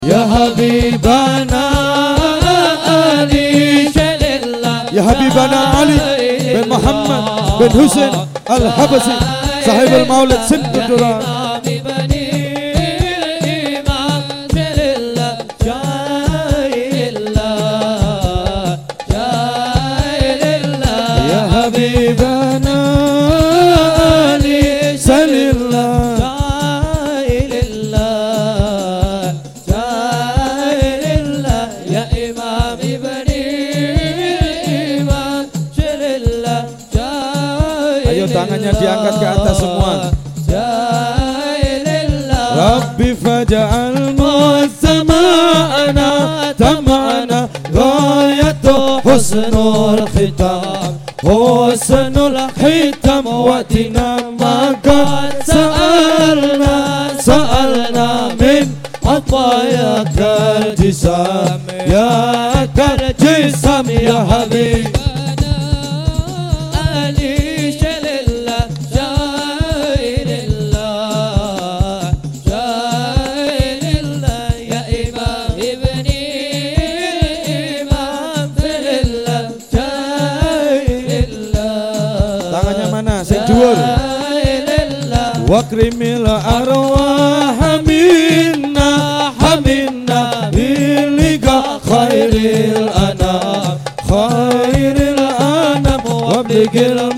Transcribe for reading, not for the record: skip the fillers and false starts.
Ya Habibana Ali Shalillah, Ya Habibana Ali bin Muhammad bin Hussein Al-Habasi Sahib al-Maulid Sintul Duran. Ya Habibana Ali Shalillah, tangannya diangkat ke atas semua. Rabbi faj'al mu'azzama'ana tama'ana ghayatu husnul khitam, husnul khitam watina maka sa'alna min atayakal jisam, ya kal jisam ya Habib. Wakrimil arwah minna haminna biliga khairil anam, khairil anam wabligil